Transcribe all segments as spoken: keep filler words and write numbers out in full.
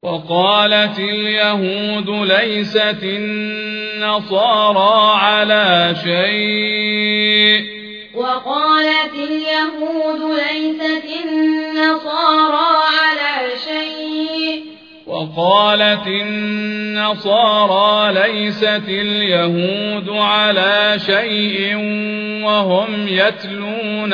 وقالت اليهود ليست النصارى على شيء وقالت اليهود ليست النصارى على شيء وقالت النصارى ليست اليهود على شيء وهم يتلون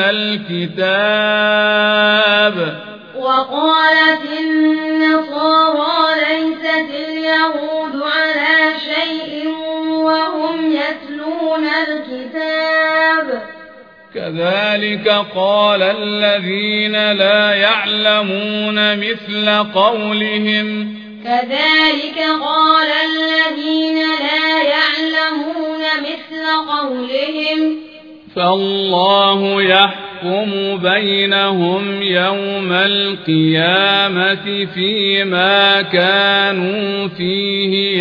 الكتاب وقالت النصارى ليست اليهود على شيء وهم يتلون الكتاب كذلك قال الذين لا يعلمون مثل قولهم كذلك قال الذين لا يعلمون مثل قولهم فالله يحكم بينهم يوم القيامة فيما كانوا فيه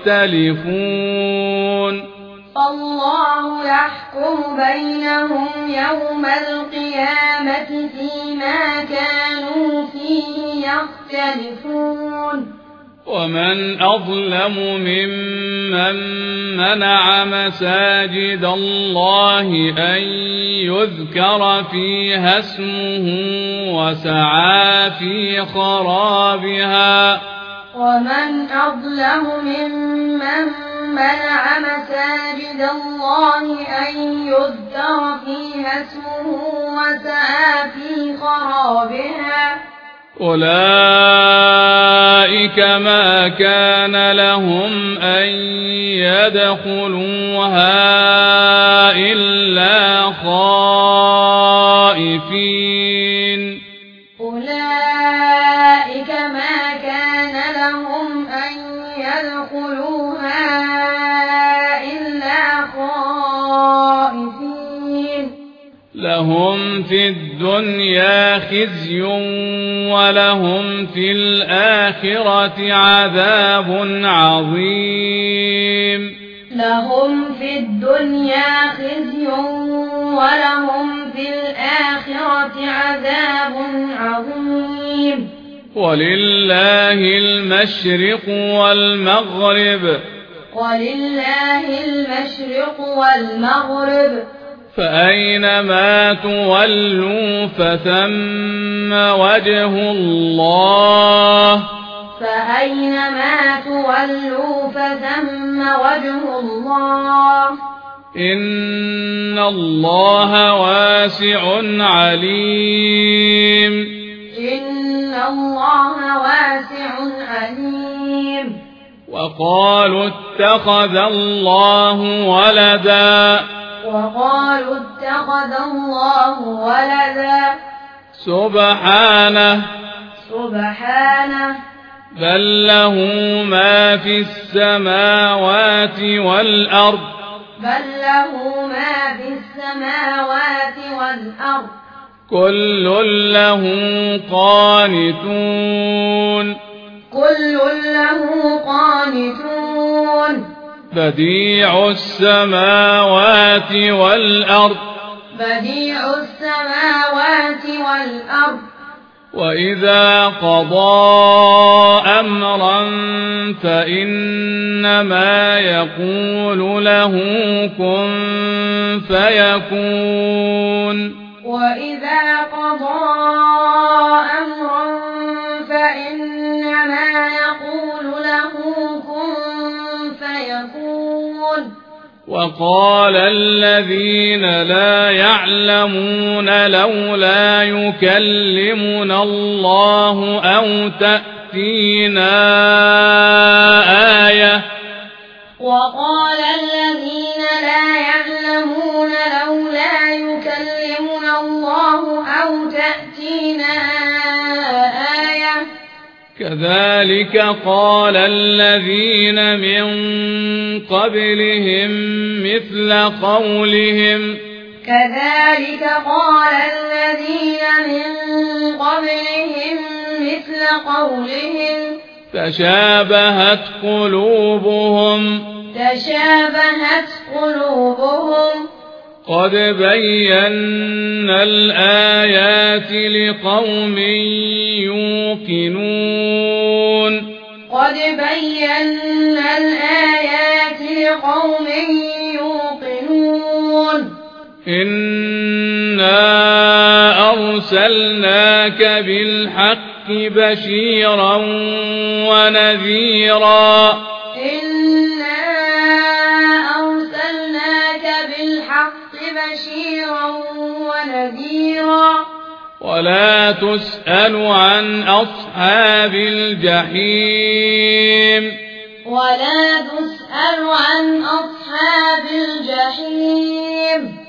يختلفون فالله يحكم بينهم يوم القيامة فيما كانوا فيه يختلفون ومن أظلم ممن منع مساجد الله أن يذكر فيها اسمه وسعى في خرابها ومن أظلم ممن منع مساجد الله أن يذكر فيها اسمه وسعى في خرابها أولئك ما كان لهم أن يدخلوها إلا خائفين أولئك ما كان لهم أن يدخلوها إلا خائفين لهم في الدنيا خزي ولهم في الآخرة عذاب عظيم لهم في الدنيا خزي ولهم في الآخرة عذاب عظيم ولله المشرق والمغرب ولله المشرق والمغرب فأينما تولوا فثم وجه الله فأينما تولوا فثم وجه الله إن الله واسع عليم إن الله واسع عليم وقالوا اتخذ الله ولدا وقالوا اتخذ الله ولدا سبحانه سبحانه بل له ما في السماوات والأرض بل له ما في السماوات والأرض كل له قانتون كل له قانتون بديع السماوات والأرض بديع السماوات والأرض وإذا قضى أمرا فإنما يقول له كن فيكون وإذا قضى أمرا فإنما يقول له كن فيكون وقال الذين لا يعلمون لولا يكلمنا الله أو تأتينا آية وقال الذين لا يعلمون لولا يكلمنا الله أو تأتينا آية كذلك قال الذين من قبلهم مثل قولهم كذلك قال الذين من قبلهم مثل قولهم تشابهت قلوبهم تشابهت قلوبهم قد بينا الآيات لقوم يوقنون قد بينا الآيات لقوم يوقنون إنا أرسلناك بالحق بشيرا ونذيرا إنا أرسلناك بالحق بشيرا ونذيرا ولا تسأل عن أصحاب الجحيم ولا تسأل عن أصحاب الجحيم